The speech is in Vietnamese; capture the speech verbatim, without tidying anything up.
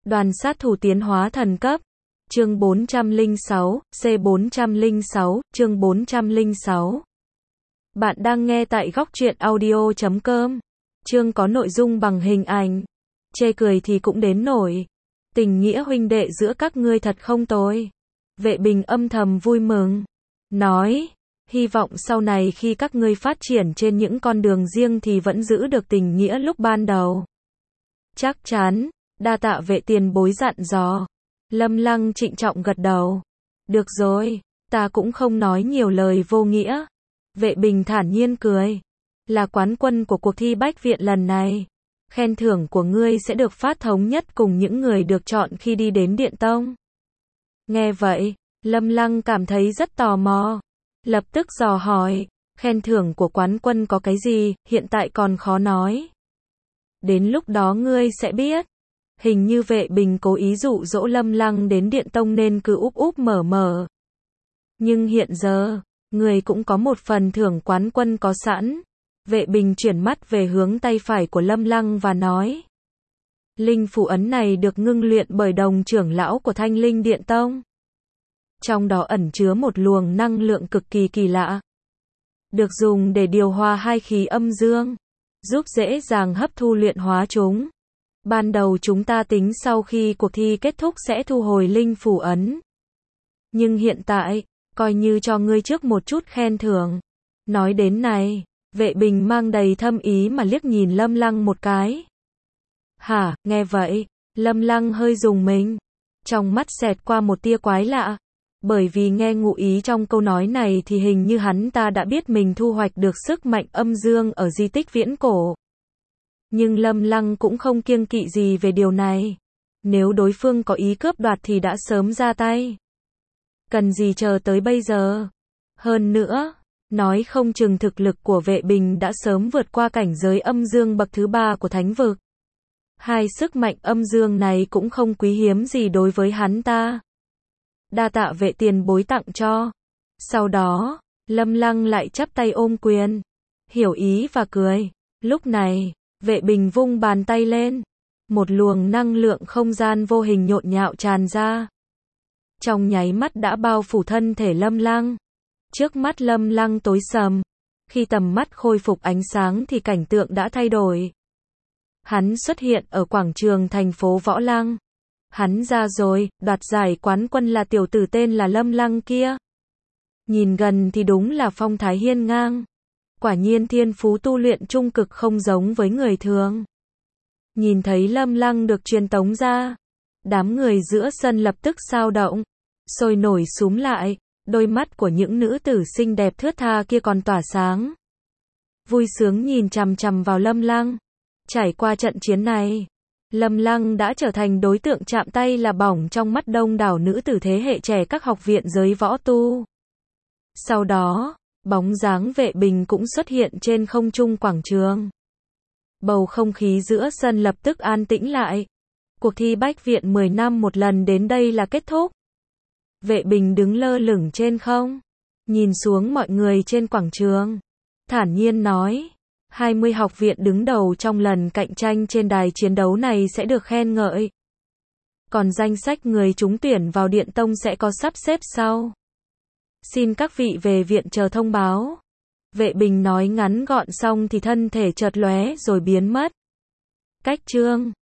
Đoàn sát thủ tiến hóa thần cấp. Chương bốn trăm lẻ sáu, C bốn trăm lẻ sáu, chương bốn trăm lẻ sáu. Bạn đang nghe tại góc truyện audio chấm com. Chương có nội dung bằng hình ảnh. Chê cười thì cũng đến nổi. Tình nghĩa huynh đệ giữa các ngươi thật không tồi. Vệ Bình âm thầm vui mừng. Nói, hy vọng sau này khi các ngươi phát triển trên những con đường riêng thì vẫn giữ được tình nghĩa lúc ban đầu. Chắc chắn, đa tạ vệ tiền bối dặn dò. Lâm Lăng trịnh trọng gật đầu. Được rồi, ta cũng không nói nhiều lời vô nghĩa. Vệ Bình thản nhiên cười. Là quán quân của cuộc thi bách viện lần này. Khen thưởng của ngươi sẽ được phát thống nhất cùng những người được chọn khi đi đến Điện Tông. Nghe vậy, Lâm Lăng cảm thấy rất tò mò. Lập tức dò hỏi, khen thưởng của quán quân có cái gì, hiện tại còn khó nói. Đến lúc đó ngươi sẽ biết. Hình như Vệ Bình cố ý dụ dỗ Lâm Lăng đến Điện Tông nên cứ úp úp mở mở. Nhưng hiện giờ, người cũng có một phần thưởng quán quân có sẵn. Vệ Bình chuyển mắt về hướng tay phải của Lâm Lăng và nói. Linh phù ấn này được ngưng luyện bởi đồng trưởng lão của Thanh Linh Điện Tông. Trong đó ẩn chứa một luồng năng lượng cực kỳ kỳ lạ. Được dùng để điều hòa hai khí âm dương, giúp dễ dàng hấp thu luyện hóa chúng. Ban đầu chúng ta tính sau khi cuộc thi kết thúc sẽ thu hồi linh phù ấn. Nhưng hiện tại, coi như cho ngươi trước một chút khen thưởng. Nói đến này, Vệ Bình mang đầy thâm ý mà liếc nhìn Lâm Lăng một cái. Hả, nghe vậy, Lâm Lăng hơi rùng mình. Trong mắt xẹt qua một tia quái lạ. Bởi vì nghe ngụ ý trong câu nói này thì hình như hắn ta đã biết mình thu hoạch được sức mạnh âm dương ở di tích viễn cổ. Nhưng Lâm Lăng cũng không kiêng kỵ gì về điều này. Nếu đối phương có ý cướp đoạt thì đã sớm ra tay. Cần gì chờ tới bây giờ? Hơn nữa, nói không chừng thực lực của Vệ Bình đã sớm vượt qua cảnh giới âm dương bậc thứ ba của thánh vực. Hai sức mạnh âm dương này cũng không quý hiếm gì đối với hắn ta. Đa tạ vệ tiền bối tặng cho. Sau đó, Lâm Lăng lại chắp tay ôm quyền. Hiểu ý và cười. Lúc này, Vệ Bình vung bàn tay lên. Một luồng năng lượng không gian vô hình nhộn nhạo tràn ra. Trong nháy mắt đã bao phủ thân thể Lâm Lăng. Trước mắt Lâm Lăng tối sầm. Khi tầm mắt khôi phục ánh sáng thì cảnh tượng đã thay đổi. Hắn xuất hiện ở quảng trường thành phố Võ Lăng. Hắn ra rồi, đoạt giải quán quân là tiểu tử tên là Lâm Lăng kia. Nhìn gần thì đúng là phong thái hiên ngang. Quả nhiên thiên phú tu luyện trung cực không giống với người thường. Nhìn thấy Lâm Lăng được truyền tống ra. Đám người giữa sân lập tức xao động. Sôi nổi súm lại. Đôi mắt của những nữ tử xinh đẹp thướt tha kia còn tỏa sáng. Vui sướng nhìn chằm chằm vào Lâm Lăng. Trải qua trận chiến này, Lâm Lăng đã trở thành đối tượng chạm tay là bỏng trong mắt đông đảo nữ tử thế hệ trẻ các học viện giới võ tu. Sau đó, bóng dáng Vệ Bình cũng xuất hiện trên không trung quảng trường. Bầu không khí giữa sân lập tức an tĩnh lại. Cuộc thi bách viện mười năm một lần đến đây là kết thúc. Vệ Bình đứng lơ lửng trên không, nhìn xuống mọi người trên quảng trường, thản nhiên nói. hai mươi học viện đứng đầu trong lần cạnh tranh trên đài chiến đấu này sẽ được khen ngợi. Còn danh sách người trúng tuyển vào Điện Tông sẽ có sắp xếp sau. Xin các vị về viện chờ thông báo. Vệ Bình nói ngắn gọn xong thì thân thể chợt lóe rồi biến mất. Cách chương